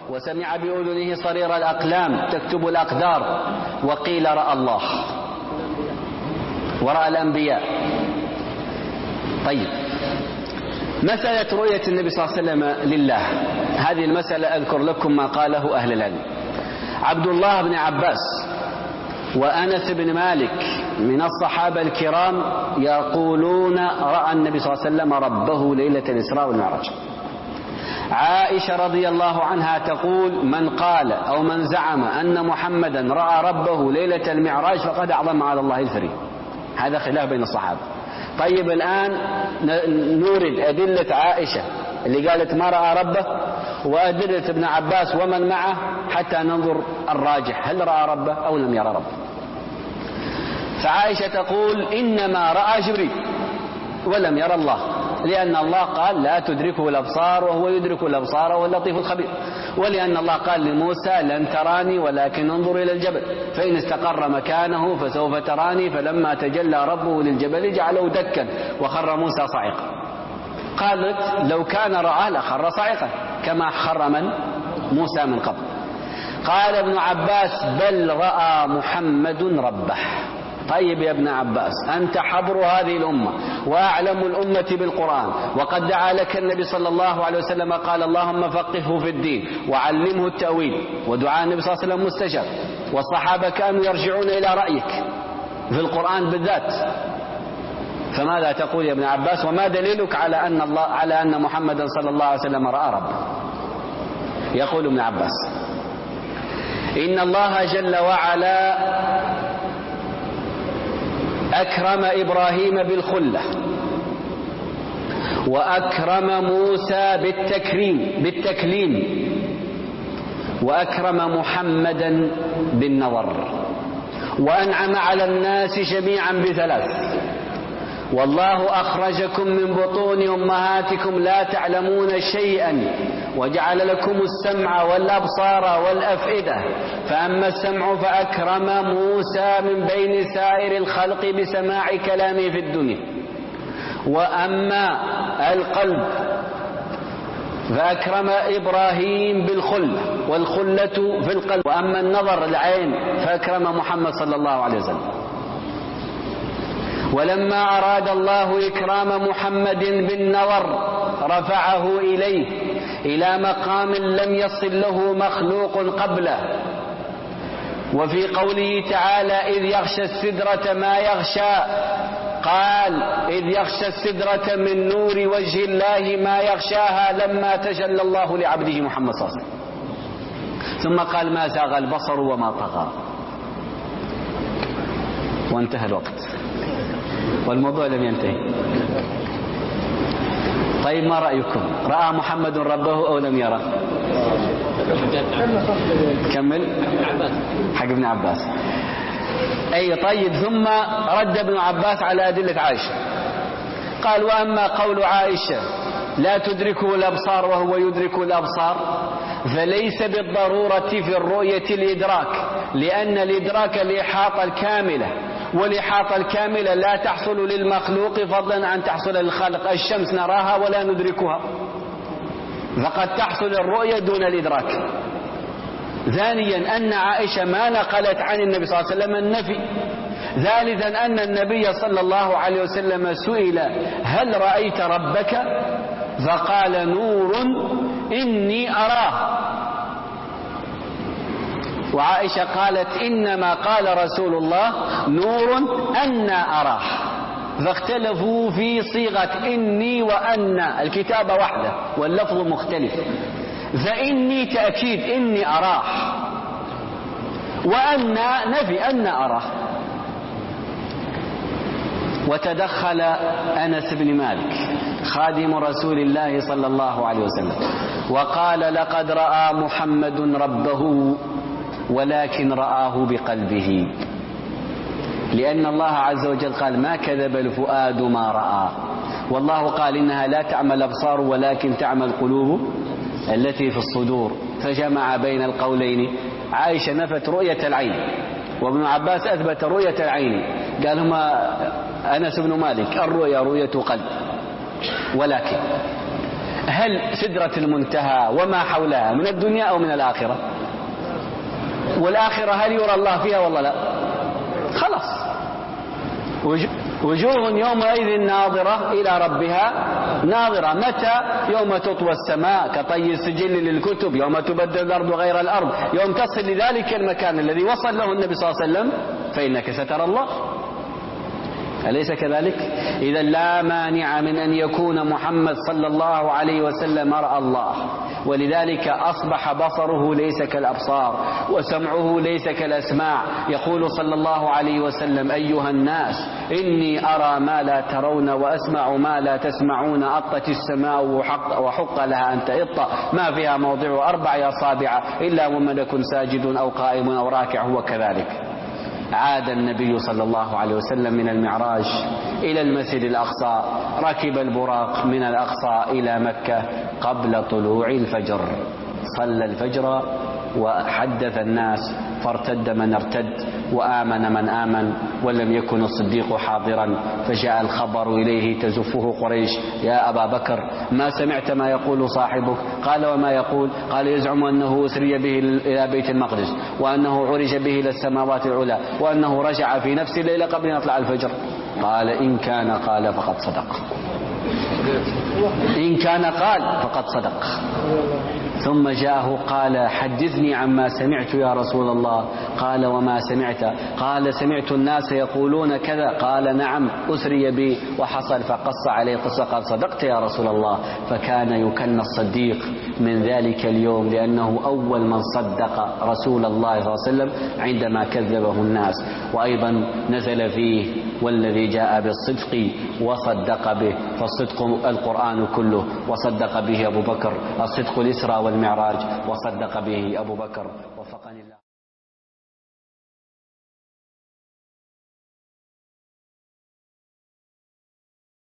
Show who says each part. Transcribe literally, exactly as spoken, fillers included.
Speaker 1: وسمع بأذنه صرير الأقلام تكتب الأقدار، وقيل رأى الله ورأى الأنبياء. طيب، مسألة رؤية النبي صلى الله عليه وسلم لله، هذه المسألة أذكر لكم ما قاله أهل العلم. عبد الله بن عباس وأنس بن مالك من الصحابة الكرام يقولون رأى النبي صلى الله عليه وسلم ربه ليلة الإسراء والمعراج. عائشة رضي الله عنها تقول من قال أو من زعم أن محمدا رأى ربه ليلة المعراج فقد أعظم على الله الفريق. هذا خلاف بين الصحابة. طيب، الآن نورد أدلة عائشة اللي قالت ما رأى ربه وأدلة ابن عباس ومن معه حتى ننظر الراجح، هل رأى ربه أو لم يرى ربه. فعائشة تقول إنما رأى جبريل ولم يرى الله، لأن الله قال لا تدركه الأبصار وهو يدرك الأبصار وهو اللطيف الخبير، ولأن الله قال لموسى لن تراني ولكن انظر إلى الجبل فإن استقر مكانه فسوف تراني، فلما تجلى ربه للجبل جعله دكا وخر موسى صاعقا. قالت لو كان رآه لخر صاعقا كما خر من موسى من قبل. قال ابن عباس بل رأى محمد ربه. طيب يا ابن عباس، أنت حبر هذه الأمة وأعلم الأمة بالقرآن، وقد دعا لك النبي صلى الله عليه وسلم قال اللهم فقهه في الدين وعلمه التأويل، ودعاء النبي صلى الله عليه وسلم مستجاب، والصحابة كانوا يرجعون إلى رأيك في القرآن بالذات، فماذا تقول يا ابن عباس؟ وما دليلك على أن الله على أن محمدا صلى الله عليه وسلم رأى ربه؟ يقول ابن عباس إن الله جل وعلا أكرم إبراهيم بالخلة، وأكرم موسى بالتكريم بالتكليم، وأكرم محمدا بالنظر، وأنعم على الناس جميعا بثلاث: والله أخرجكم من بطون أمهاتكم لا تعلمون شيئا وجعل لكم السمع والأبصار والأفئدة، فأما السمع فأكرم موسى من بين سائر الخلق بسماع كلامه في الدنيا، وأما القلب فأكرم إبراهيم بالخلة، والخلة في القلب، وأما النظر العين فأكرم محمد صلى الله عليه وسلم. ولما أراد الله إكرام محمد بالنظر رفعه إليه إلى مقام لم يصل له مخلوق قبله. وفي قوله تعالى إذ يغشى السدرة ما يغشى، قال إذ يغشى السدرة من نور وجه الله ما يغشاها لما تجلى الله لعبده محمد صلى الله عليه وسلم. ثم قال ما زاغ البصر وما طغى. وانتهى الوقت والموضوع لم ينتهي. طيب، ما رأيكم؟ رأى محمد ربه أو لم يرى؟ كمل حق ابن عباس. أي طيب، ثم رد ابن عباس على أدلة عائشة، قال وأما قول عائشة لا تدركه الأبصار وهو يدرك الأبصار فليس بالضرورة في الرؤية الإدراك، لأن الإدراك الإحاطة الكاملة، والإحاطة الكاملة لا تحصل للمخلوق فضلا عن تحصل للخالق. الشمس نراها ولا ندركها، فقد تحصل الرؤية دون الإدراك. ثانيا أن عائشة ما نقلت عن النبي صلى الله عليه وسلم النفي. ثالثا أن النبي صلى الله عليه وسلم سئل هل رأيت ربك؟ فقال نور إني أراه. وعائشة قالت إنما قال رسول الله نور أنا أراه، فاختلفوا في صيغة إني وأن، الكتابة واحدة واللفظ مختلف. فإني تأكيد إني أراه، وأن نفي أن أراه. وتدخل أنس بن مالك خادم رسول الله صلى الله عليه وسلم وقال لقد رأى محمد ربه ولكن رآه بقلبه، لأن الله عز وجل قال ما كذب الفؤاد ما رأى، والله قال إنها لا تعمى الأبصار ولكن تعمى القلوب التي في الصدور، فجمع بين القولين. عائشة نفت رؤية العين، وابن عباس أثبت رؤية العين، قال هما أنس بن مالك الرؤيا رؤية قلب. ولكن هل سدرة المنتهى وما حولها من الدنيا أو من الآخرة؟ والآخرة هل يرى الله فيها والله لا؟ خلاص. وجوه يومئذ ناظرة إلى ربها ناظرة. متى؟ يوم تطوى السماء كطي السجل للكتب، يوم تبدل الأرض غير الأرض، يوم تصل لذلك المكان الذي وصل له النبي صلى الله عليه وسلم فإنك سترى الله. أليس كذلك؟ إذا لا مانع من أن يكون محمد صلى الله عليه وسلم رأى الله، ولذلك أصبح بصره ليس كالأبصار وسمعه ليس كالأسماع. يقول صلى الله عليه وسلم: أيها الناس إني أرى ما لا ترون وأسمع ما لا تسمعون. أطت السماء وحق, وحق لها أن تئط، ما فيها موضع أربع أصابع إلا وملك ساجد أو قائم أو راكع. هو كذلك. عاد النبي صلى الله عليه وسلم من المعراج إلى المسجد الأقصى، ركب البراق من الأقصى إلى مكة قبل طلوع الفجر، صلى الفجر وحدث الناس، فارتد من ارتد وآمن من آمن، ولم يكن الصديق حاضرا. فجاء الخبر إليه تزفه قريش: يا أبا بكر ما سمعت ما يقول صاحبك؟ قال: وما يقول؟ قال: يزعم أنه أسري به إلى بيت المقدس، وأنه عرج به إلى السماوات العلى، وأنه رجع في نفس الليلة قبل أن يطلع الفجر. قال: إن كان قال فقد صدق، إن كان قال فقد صدق. ثم جاءه قال: حدثني عما سمعت يا رسول الله. قال: وما سمعت؟ قال: سمعت الناس يقولون كذا. قال: نعم أسري بي وحصل. فقص عليه قصة. قال: صدقت يا رسول الله. فكان يكن الصديق من ذلك اليوم، لأنه أول من صدق رسول الله صلى الله عليه وسلم عندما كذبه الناس. وأيضا نزل فيه: والذي جاء بالصدق وصدق به. فالصدق القرآن كله، وصدق به أبو بكر. الصدق الإسراء والمعراج، وصدق به أبو بكر. وفقني الله.